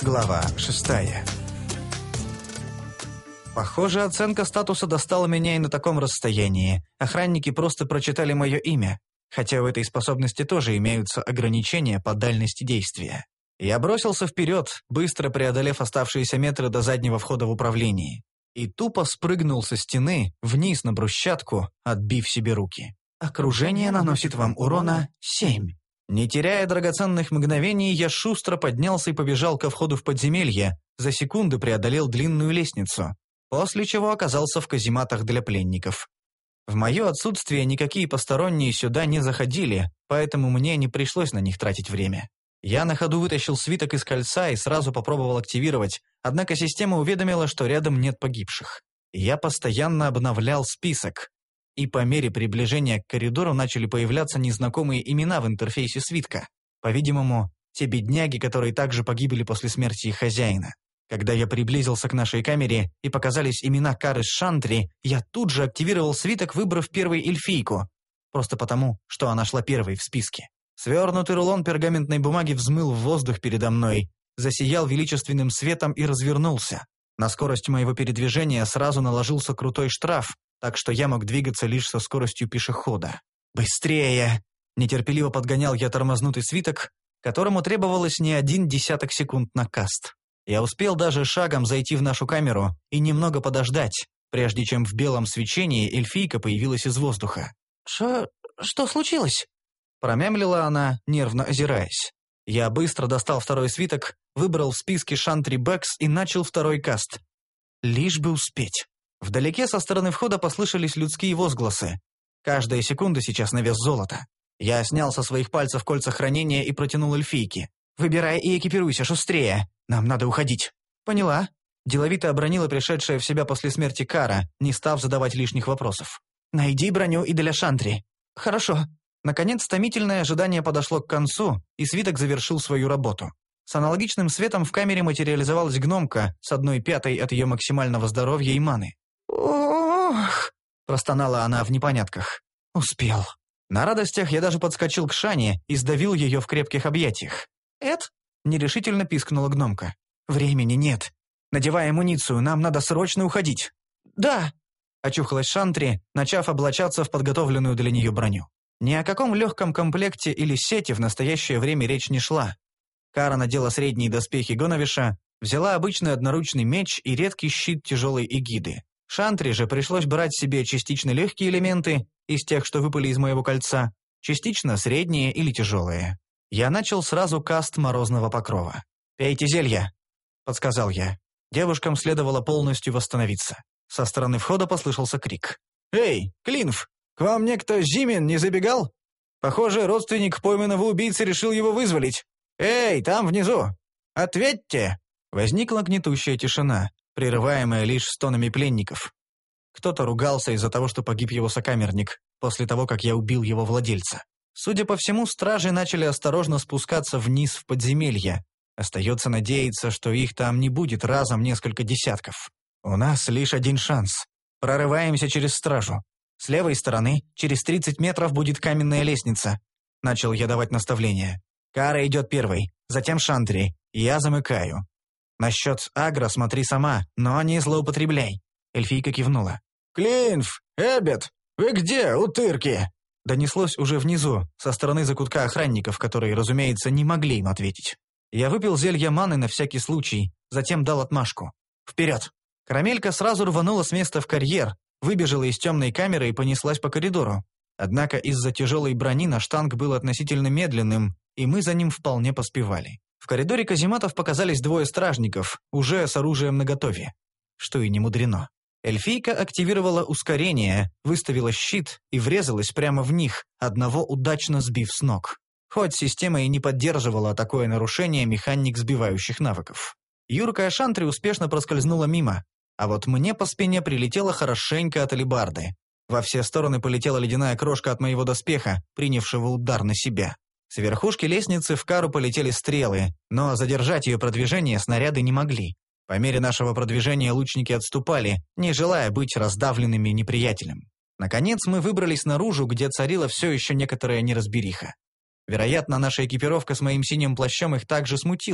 Глава 6. Похоже, оценка статуса достала меня и на таком расстоянии. Охранники просто прочитали мое имя, хотя у этой способности тоже имеются ограничения по дальности действия. Я бросился вперед, быстро преодолев оставшиеся метры до заднего входа в управление, и тупо спрыгнул со стены вниз на брусчатку, отбив себе руки. Окружение наносит вам урона 7. Не теряя драгоценных мгновений, я шустро поднялся и побежал ко входу в подземелье, за секунду преодолел длинную лестницу, после чего оказался в казематах для пленников. В мое отсутствие никакие посторонние сюда не заходили, поэтому мне не пришлось на них тратить время. Я на ходу вытащил свиток из кольца и сразу попробовал активировать, однако система уведомила, что рядом нет погибших. Я постоянно обновлял список, и по мере приближения к коридору начали появляться незнакомые имена в интерфейсе свитка. По-видимому, те бедняги, которые также погибли после смерти их хозяина. Когда я приблизился к нашей камере и показались имена Кары с Шантри, я тут же активировал свиток, выбрав первой эльфийку, просто потому, что она шла первой в списке. Свернутый рулон пергаментной бумаги взмыл в воздух передо мной, засиял величественным светом и развернулся. На скорость моего передвижения сразу наложился крутой штраф, так что я мог двигаться лишь со скоростью пешехода. «Быстрее!» – нетерпеливо подгонял я тормознутый свиток, которому требовалось не 0,1 секунд на каст. Я успел даже шагом зайти в нашу камеру и немного подождать, прежде чем в белом свечении эльфийка появилась из воздуха. «Что случилось?» – промямлила она, нервно озираясь. Я быстро достал второй свиток, выбрал в списке Шантри Бэкс и начал второй каст. Лишь бы успеть. Вдалеке со стороны входа послышались людские возгласы. Каждая секунда сейчас на вес золота. Я снял со своих пальцев кольца хранения и протянул эльфийке. «Выбирай и экипируйся, шустрее. Нам надо уходить». «Поняла». Деловито обронила пришедшая в себя после смерти Кара, не став задавать лишних вопросов. «Найди броню и для Шантри». «Хорошо». Наконец, томительное ожидание подошло к концу, и свиток завершил свою работу. С аналогичным светом в камере материализовалась гномка с 1/5 от ее максимального здоровья и маны. «Ох!» – простонала она в непонятках. «Успел». На радостях я даже подскочил к Шане и сдавил ее в крепких объятиях. «Эд?» – нерешительно пискнула гномка. «Времени нет. Надевай амуницию, нам надо срочно уходить». «Да!» – очухалась Шантри, начав облачаться в подготовленную для нее броню. Ни о каком легком комплекте или сети в настоящее время речь не шла. Кара надела средние доспехи Гоновиша, взяла обычный одноручный меч и редкий щит тяжелой эгиды. Шантри же пришлось брать себе частично легкие элементы, из тех, что выпали из моего кольца, частично средние или тяжелые. Я начал сразу каст морозного покрова. «Пейте зелья», — подсказал я. Девушкам следовало полностью восстановиться. Со стороны входа послышался крик. «Эй, Клинф, к вам некто Зимин не забегал? Похоже, родственник пойманного убийцы решил его вызволить. Эй, там внизу! Ответьте!» Возникла гнетущая тишина, прерываемая лишь стонами пленников. Кто-то ругался из-за того, что погиб его сокамерник, после того, как я убил его владельца. Судя по всему, стражи начали осторожно спускаться вниз в подземелье. Остается надеяться, что их там не будет разом несколько десятков. У нас лишь один шанс. Прорываемся через стражу. С левой стороны, через 30 метров будет каменная лестница. Начал я давать наставления. Кара идет первой, затем Шантри. Я замыкаю. Насчет агро смотри сама, но не злоупотребляй. Эльфийка кивнула. «Клинф! Эббет! Вы где, утырки?» Донеслось уже внизу, со стороны закутка охранников, которые, разумеется, не могли им ответить. Я выпил зелье маны на всякий случай, затем дал отмашку. «Вперед!» Карамелька сразу рванула с места в карьер, выбежала из темной камеры и понеслась по коридору. Однако из-за тяжелой брони наш танк был относительно медленным, и мы за ним вполне поспевали. В коридоре казематов показались двое стражников, уже с оружием наготове. Что и не мудрено. Эльфийка активировала ускорение, выставила щит и врезалась прямо в них, одного удачно сбив с ног. Хоть система и не поддерживала такое нарушение механик сбивающих навыков. Юркая Шантри успешно проскользнула мимо, а вот мне по спине прилетело хорошенько от алебарды. Во все стороны полетела ледяная крошка от моего доспеха, принявшего удар на себя. С верхушки лестницы в Кару полетели стрелы, но задержать ее продвижение снаряды не могли. По мере нашего продвижения лучники отступали, не желая быть раздавленными неприятелем. Наконец мы выбрались наружу, где царила все еще некоторая неразбериха. Вероятно, наша экипировка с моим синим плащом их также смутила.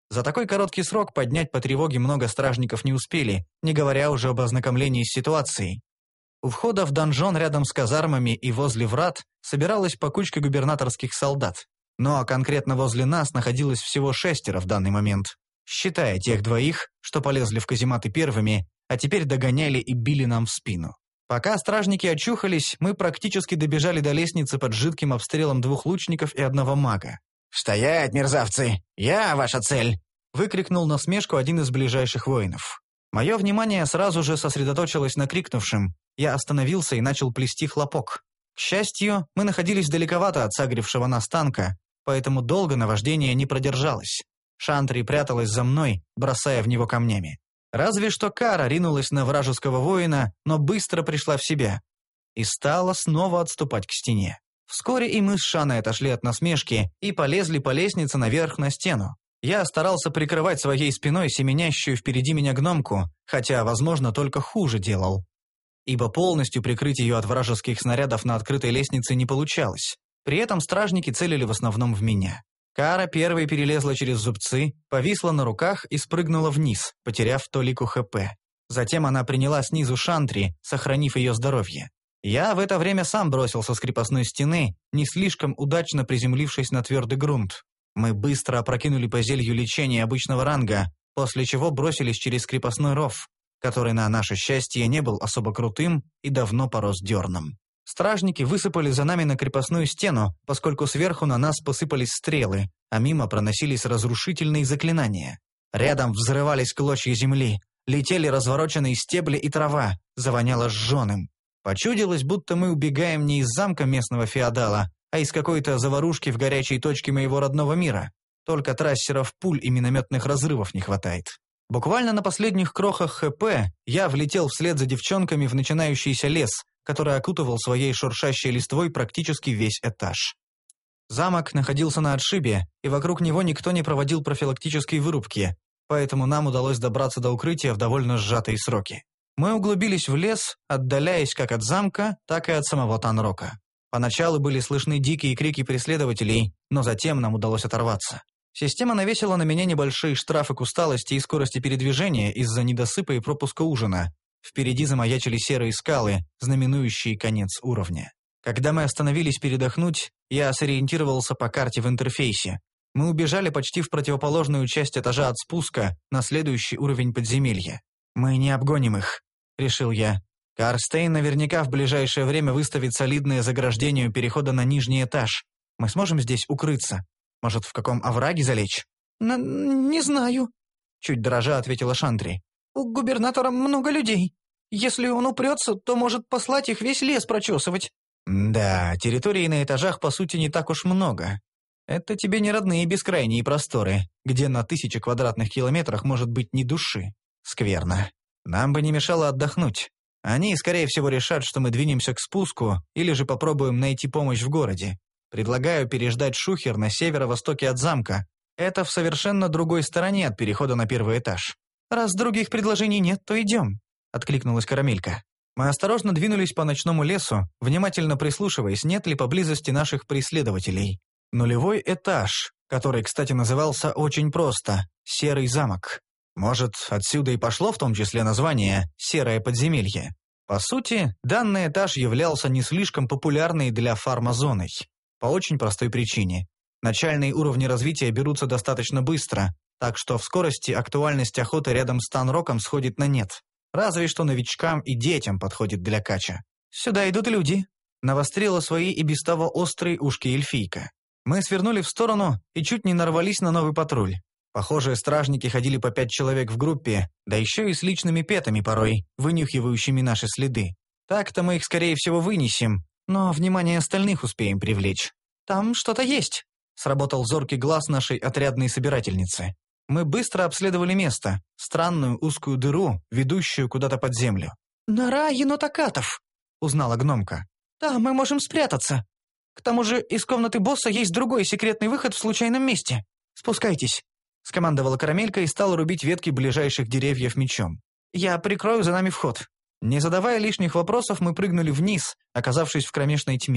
За такой короткий срок поднять по тревоге много стражников не успели, не говоря уже об ознакомлении с ситуацией. У входа в донжон рядом с казармами и возле врат собиралась покучка губернаторских солдат. Ну а конкретно возле нас находилось всего 6 в данный момент, считая тех 2, что полезли в казематы первыми, а теперь догоняли и били нам в спину. Пока стражники очухались, мы практически добежали до лестницы под жидким обстрелом 2 лучников и 1 мага. «Стоять, мерзавцы! Я ваша цель!» — выкрикнул насмешку один из ближайших воинов. Мое внимание сразу же сосредоточилось на крикнувшем. Я остановился и начал плести хлопок. К счастью, мы находились далековато от сагрившего нас танка, поэтому долго наваждение не продержалось. Шантри пряталась за мной, бросая в него камнями. Разве что Кара ринулась на вражеского воина, но быстро пришла в себя и стала снова отступать к стене. Вскоре и мы с Шаной отошли от насмешки и полезли по лестнице наверх на стену. Я старался прикрывать своей спиной семенящую впереди меня гномку, хотя, возможно, только хуже делал. Ибо полностью прикрыть ее от вражеских снарядов на открытой лестнице не получалось. При этом стражники целили в основном в меня. Кара первой перелезла через зубцы, повисла на руках и спрыгнула вниз, потеряв толику ХП. Затем она приняла снизу Шантри, сохранив ее здоровье. Я в это время сам бросился с крепостной стены, не слишком удачно приземлившись на твердый грунт. Мы быстро опрокинули по зелью лечения обычного ранга, после чего бросились через крепостной ров, который, на наше счастье, не был особо крутым и давно порос дерном. Стражники высыпали за нами на крепостную стену, поскольку сверху на нас посыпались стрелы, а мимо проносились разрушительные заклинания. Рядом взрывались клочья земли, летели развороченные стебли и трава, завоняло сжженным. Почудилось, будто мы убегаем не из замка местного феодала, а из какой-то заварушки в горячей точке моего родного мира. Только трассеров, пуль и минометных разрывов не хватает. Буквально на последних крохах ХП я влетел вслед за девчонками в начинающийся лес, который окутывал своей шуршащей листвой практически весь этаж. Замок находился на отшибе, и вокруг него никто не проводил профилактической вырубки, поэтому нам удалось добраться до укрытия в довольно сжатые сроки. Мы углубились в лес, отдаляясь как от замка, так и от самого Танрока. Поначалу были слышны дикие крики преследователей, но затем нам удалось оторваться. Система навесила на меня небольшие штрафы к усталости и скорости передвижения из-за недосыпа и пропуска ужина. Впереди замаячили серые скалы, знаменующие конец уровня. Когда мы остановились передохнуть, я сориентировался по карте в интерфейсе. Мы убежали почти в противоположную часть этажа от спуска на следующий уровень подземелья. «Мы не обгоним их», — решил я. «Карстейн наверняка в ближайшее время выставит солидное заграждение у перехода на нижний этаж. Мы сможем здесь укрыться? Может, в каком овраге залечь?» «Не знаю», — чуть дрожа ответила Шантри. «У губернатора много людей. Если он упрется, то может послать их весь лес прочесывать». «Да, территории на этажах, по сути, не так уж много. Это тебе не родные бескрайние просторы, где на 1000 квадратных километрах может быть ни души. Скверно. Нам бы не мешало отдохнуть. Они, скорее всего, решат, что мы двинемся к спуску, или же попробуем найти помощь в городе. Предлагаю переждать шухер на северо-востоке от замка. Это в совершенно другой стороне от перехода на первый этаж». «Раз других предложений нет, то идем», — откликнулась Карамелька. Мы осторожно двинулись по ночному лесу, внимательно прислушиваясь, нет ли поблизости наших преследователей. Нулевой этаж, который, кстати, назывался очень просто — Серый замок. Может, отсюда и пошло в том числе название «Серое подземелье». По сути, данный этаж являлся не слишком популярной для фарма-зоной. По очень простой причине. Начальные уровни развития берутся достаточно быстро, так что в скорости актуальность охоты рядом с Танроком сходит на нет. Разве что новичкам и детям подходит для кача. «Сюда идут люди», — навострила свои и без того острые ушки эльфийка. Мы свернули в сторону и чуть не нарвались на новый патруль. Похоже, стражники ходили по 5 человек в группе, да еще и с личными петами порой, вынюхивающими наши следы. Так-то мы их, скорее всего, вынесем, но внимание остальных успеем привлечь. «Там что-то есть», — сработал зоркий глаз нашей отрядной собирательницы. Мы быстро обследовали место, странную узкую дыру, ведущую куда-то под землю. «Нора енотокатов», — узнала гномка. «Там мы можем спрятаться. К тому же из комнаты босса есть другой секретный выход в случайном месте. Спускайтесь», — скомандовала Карамелька и стала рубить ветки ближайших деревьев мечом. «Я прикрою за нами вход». Не задавая лишних вопросов, мы прыгнули вниз, оказавшись в кромешной тьме.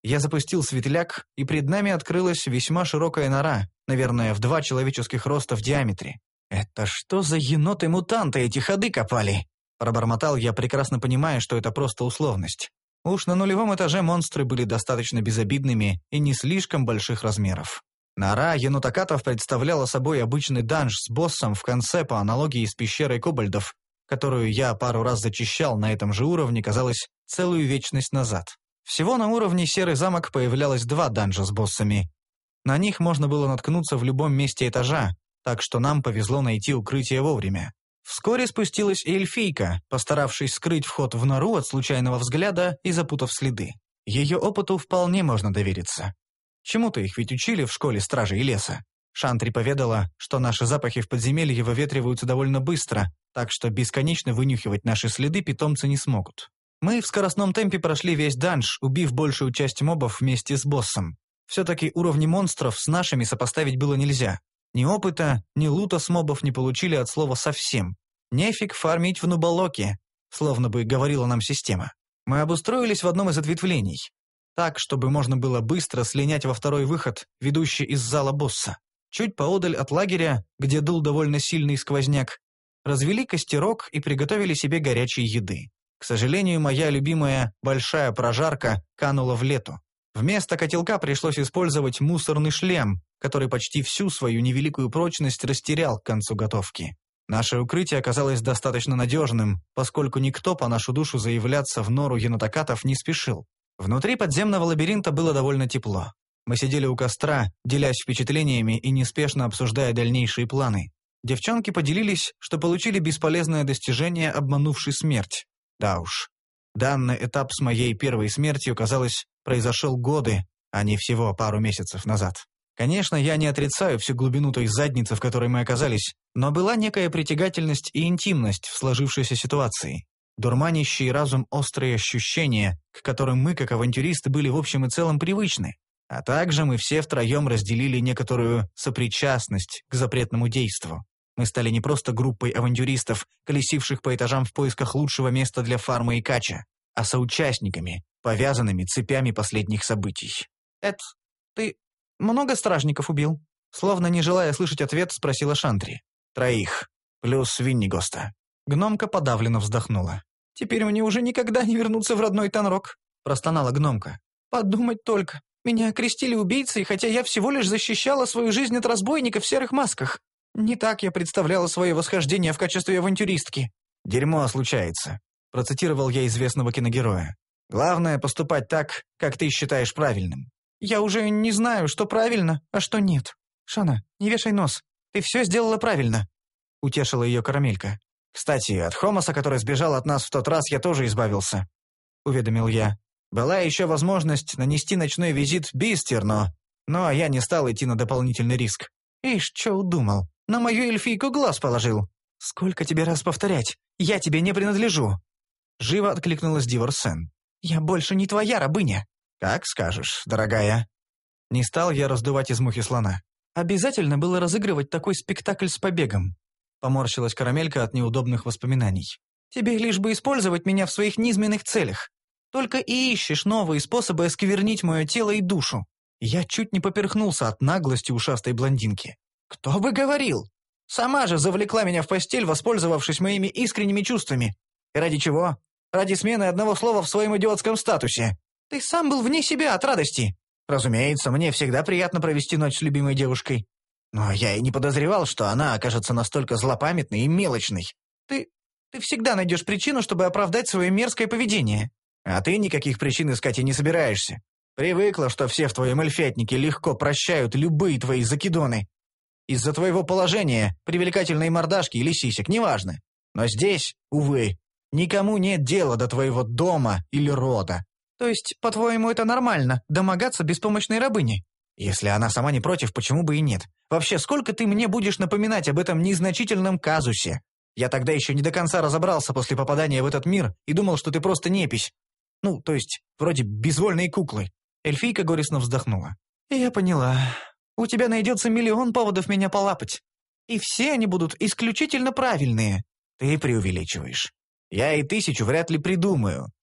Я запустил светляк, и пред нами открылась весьма широкая нора, наверное, в 2 человеческих роста в диаметре. «Это что за еноты-мутанты эти ходы копали?» Пробормотал я, прекрасно понимая, что это просто условность. Уж на 0-м этаже монстры были достаточно безобидными и не слишком больших размеров. Нора енотокатов представляла собой обычный данж с боссом в конце по аналогии с пещерой кобальдов, которую я пару раз зачищал на этом же уровне, казалось, целую вечность назад. Всего на уровне Серый замок появлялось 2 данжа с боссами. На них можно было наткнуться в любом месте этажа, так что нам повезло найти укрытие вовремя. Вскоре спустилась и эльфийка, постаравшись скрыть вход в нору от случайного взгляда и запутав следы. Ее опыту вполне можно довериться. Чему-то их ведь учили в школе стражей леса. Шантри поведала, что наши запахи в подземелье выветриваются довольно быстро, так что бесконечно вынюхивать наши следы питомцы не смогут. Мы в скоростном темпе прошли весь данж, убив большую часть мобов вместе с боссом. Все-таки уровни монстров с нашими сопоставить было нельзя. Ни опыта, ни лута с мобов не получили от слова совсем. Нефиг фармить в нуболоке, словно бы говорила нам система. Мы обустроились в одном из ответвлений, так, чтобы можно было быстро слинять во второй выход, ведущий из зала босса. Чуть поодаль от лагеря, где дул довольно сильный сквозняк, развели костерок и приготовили себе горячей еды. К сожалению, моя любимая большая прожарка канула в лету. Вместо котелка пришлось использовать мусорный шлем, который почти всю свою невеликую прочность растерял к концу готовки. Наше укрытие оказалось достаточно надежным, поскольку никто по нашу душу заявляться в нору енотокатов не спешил. Внутри подземного лабиринта было довольно тепло. Мы сидели у костра, делясь впечатлениями и неспешно обсуждая дальнейшие планы. Девчонки поделились, что получили бесполезное достижение, обманувший смерть. Да уж, данный этап с моей первой смертью, казалось, произошел годы, а не всего пару месяцев назад. Конечно, я не отрицаю всю глубину той задницы, в которой мы оказались, но была некая притягательность и интимность в сложившейся ситуации. Дурманящий разум острые ощущения, к которым мы, как авантюристы, были в общем и целом привычны. А также мы все втроем разделили некоторую сопричастность к запретному действу. Мы стали не просто группой авантюристов, колесивших по этажам в поисках лучшего места для фарма и кача, а соучастниками, повязанными цепями последних событий. «Эд, ты много стражников убил?» Словно не желая слышать ответ, спросила Шантри. 3, плюс Виннигоста. Гномка подавленно вздохнула. «Теперь мне уже никогда не вернуться в родной Танрок», простонала гномка. «Подумать только. Меня окрестили убийцей, хотя я всего лишь защищала свою жизнь от разбойников в серых масках. Не так я представляла свое восхождение в качестве авантюристки». «Дерьмо случается», процитировал я известного киногероя. «Главное поступать так, как ты считаешь правильным». «Я уже не знаю, что правильно, а что нет. Шана, не вешай нос. Ты все сделала правильно», утешила ее Карамелька. «Кстати, от Хромоса, который сбежал от нас в тот раз, я тоже избавился», уведомил я. «Была еще возможность нанести ночной визит Бистерну, но я не стал идти на дополнительный риск». «Ишь, что удумал? На мою эльфийку глаз положил. Сколько тебе раз повторять? Я тебе не принадлежу». Живо откликнулась Диворсен. «Я больше не твоя рабыня». «Как скажешь, дорогая». Не стал я раздувать из мухи слона. «Обязательно было разыгрывать такой спектакль с побегом», поморщилась Карамелька от неудобных воспоминаний. «Тебе лишь бы использовать меня в своих низменных целях. Только и ищешь новые способы осквернить мое тело и душу». Я чуть не поперхнулся от наглости ушастой блондинки. «Кто бы говорил? Сама же завлекла меня в постель, воспользовавшись моими искренними чувствами. И ради чего? Ради смены одного слова в своем идиотском статусе. Ты сам был вне себя от радости. Разумеется, мне всегда приятно провести ночь с любимой девушкой. Но я и не подозревал, что она окажется настолько злопамятной и мелочной. Ты всегда найдешь причину, чтобы оправдать свое мерзкое поведение. А ты никаких причин искать и не собираешься. Привыкла, что все в твоем эльфятнике легко прощают любые твои закидоны. Из-за твоего положения, привлекательной мордашки или сисек, неважно. Но здесь, увы, никому нет дела до твоего дома или рода. То есть, по-твоему, это нормально, домогаться беспомощной рабыни? Если она сама не против, почему бы и нет? Вообще, сколько ты мне будешь напоминать об этом незначительном казусе? Я тогда еще не до конца разобрался после попадания в этот мир и думал, что ты просто непись. Ну, то есть, вроде безвольные куклы. Эльфийка горестно вздохнула. Я поняла. У тебя найдется миллион поводов меня полапать. И все они будут исключительно правильные. Ты преувеличиваешь. Я и 1000 вряд ли придумаю.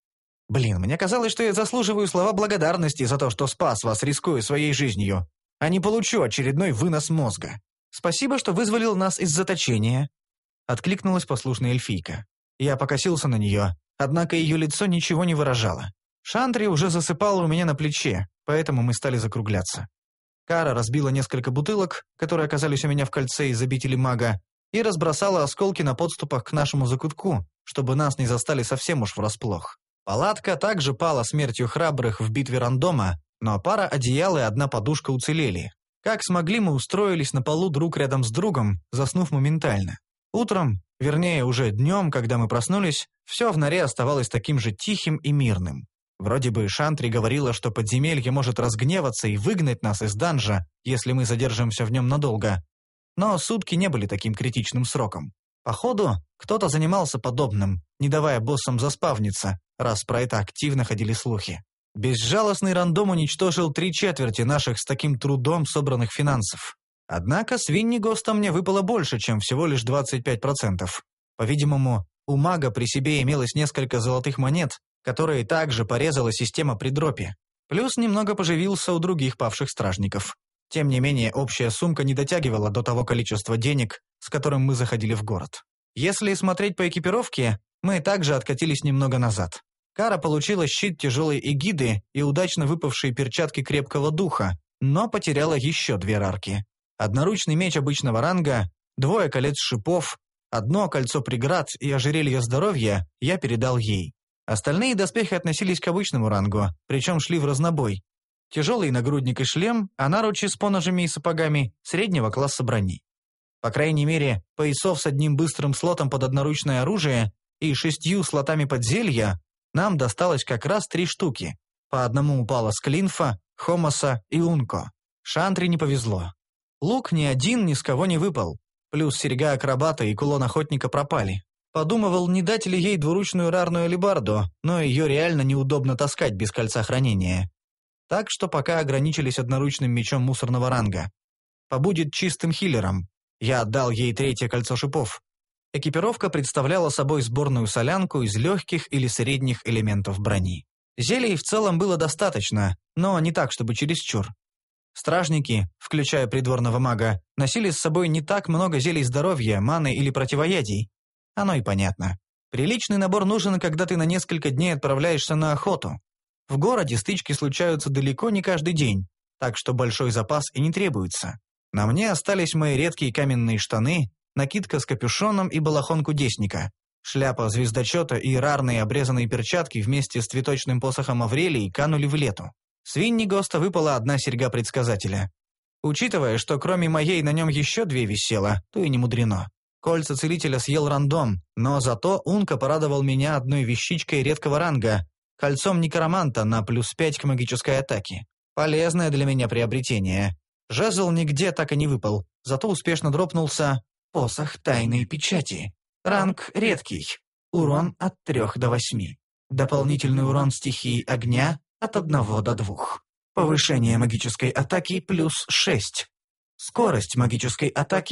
Блин, мне казалось, что я заслуживаю слова благодарности за то, что спас вас, рискуя своей жизнью, а не получу очередной вынос мозга. Спасибо, что вызволил нас из заточения. Откликнулась послушная эльфийка. Я покосился на нее, однако ее лицо ничего не выражало. Шантри уже засыпала у меня на плече, поэтому мы стали закругляться. Кара разбила несколько бутылок, которые оказались у меня в кольце из обители мага, и разбросала осколки на подступах к нашему закутку, чтобы нас не застали совсем уж врасплох. Палатка также пала смертью храбрых в битве рандома, но пара одеял и одна подушка уцелели. Как смогли, мы устроились на полу друг рядом с другом, заснув моментально. Утром, вернее уже днем, когда мы проснулись, все в норе оставалось таким же тихим и мирным. Вроде бы Шантри говорила, что подземелье может разгневаться и выгнать нас из данжа, если мы задержимся в нем надолго. Но сутки не были таким критичным сроком. Походу, кто-то занимался подобным, не давая боссам заспавниться, раз про это активно ходили слухи. Безжалостный рандом уничтожил 3/4 наших с таким трудом собранных финансов. Однако с Виннигоста мне выпало больше, чем всего лишь 25%. По-видимому, у мага при себе имелось несколько золотых монет, которые также порезала система при дропе. Плюс немного поживился у других павших стражников. Тем не менее, общая сумка не дотягивала до того количества денег, с которым мы заходили в город. Если смотреть по экипировке, мы также откатились немного назад. Кара получила щит тяжелой эгиды и удачно выпавшие перчатки крепкого духа, но потеряла еще 2 рарки. Одноручный меч обычного ранга, 2 колец шипов, 1 кольцо преград и ожерелье здоровья я передал ей. Остальные доспехи относились к обычному рангу, причем шли в разнобой. Тяжелый нагрудник и шлем, а наручи с поножами и сапогами среднего класса брони. По крайней мере, поясов с одним быстрым слотом под одноручное оружие и 6 слотами под зелья нам досталось как раз 3 штуки. По одному упало с Клинфа, Хомоса и Унко. Шантри не повезло. Лук ни один ни с кого не выпал. Плюс серьга акробата и кулон охотника пропали. Подумывал, не дать ли ей двуручную рарную алебарду, но ее реально неудобно таскать без кольца хранения. Так что пока ограничились одноручным мечом мусорного ранга. Побудет чистым хиллером. Я отдал ей 3 кольцо шипов. Экипировка представляла собой сборную солянку из легких или средних элементов брони. Зелий в целом было достаточно, но не так, чтобы чересчур. Стражники, включая придворного мага, носили с собой не так много зелий здоровья, маны или противоядий. Оно и понятно. Приличный набор нужен, когда ты на несколько дней отправляешься на охоту. В городе стычки случаются далеко не каждый день, так что большой запас и не требуется. На мне остались мои редкие каменные штаны, накидка с капюшоном и балахон кудесника, шляпа звездочета и рарные обрезанные перчатки вместе с цветочным посохом Аврелии канули в лету. С Виннигоста выпала 1 серьга предсказателя. Учитывая, что кроме моей на нем еще 2 висело, то и не мудрено. Кольца целителя съел рандом, но зато Унка порадовал меня 1 вещичкой редкого ранга, кольцом некроманта на +5 к магической атаке. Полезное для меня приобретение. Жезл нигде так и не выпал, зато успешно дропнулся посох тайной печати. Ранг редкий. Урон от 3 до 8. Дополнительный урон стихии огня от 1 до 2. Повышение магической атаки +6. Скорость магической атаки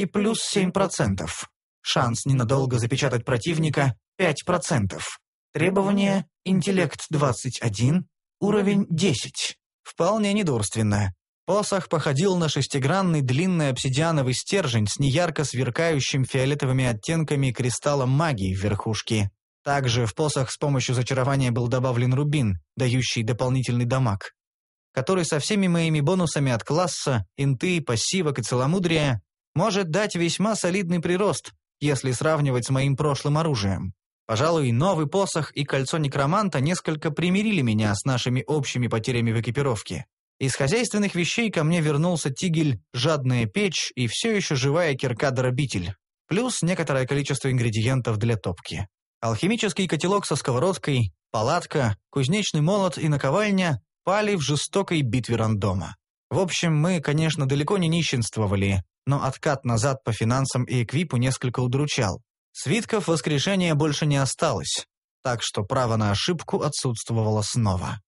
+7%. Шанс ненадолго запечатать противника 5%. Требования – интеллект 21, уровень 10. Вполне недурственно. Посох походил на 6-гранный длинный обсидиановый стержень с неярко сверкающим фиолетовыми оттенками кристаллом магии в верхушке. Также в посох с помощью зачарования был добавлен рубин, дающий дополнительный дамаг, который со всеми моими бонусами от класса, инты, пассивок и целомудрия может дать весьма солидный прирост, если сравнивать с моим прошлым оружием. Пожалуй, новый посох и кольцо некроманта несколько примирили меня с нашими общими потерями в экипировке. Из хозяйственных вещей ко мне вернулся тигель, жадная печь и все еще живая кирка-дробитель, плюс некоторое количество ингредиентов для топки. Алхимический котелок со сковородкой, палатка, кузнечный молот и наковальня пали в жестокой битве рандома. В общем, мы, конечно, далеко не нищенствовали, но откат назад по финансам и эквипу несколько удручал. Свитков воскрешения больше не осталось, так что право на ошибку отсутствовало снова.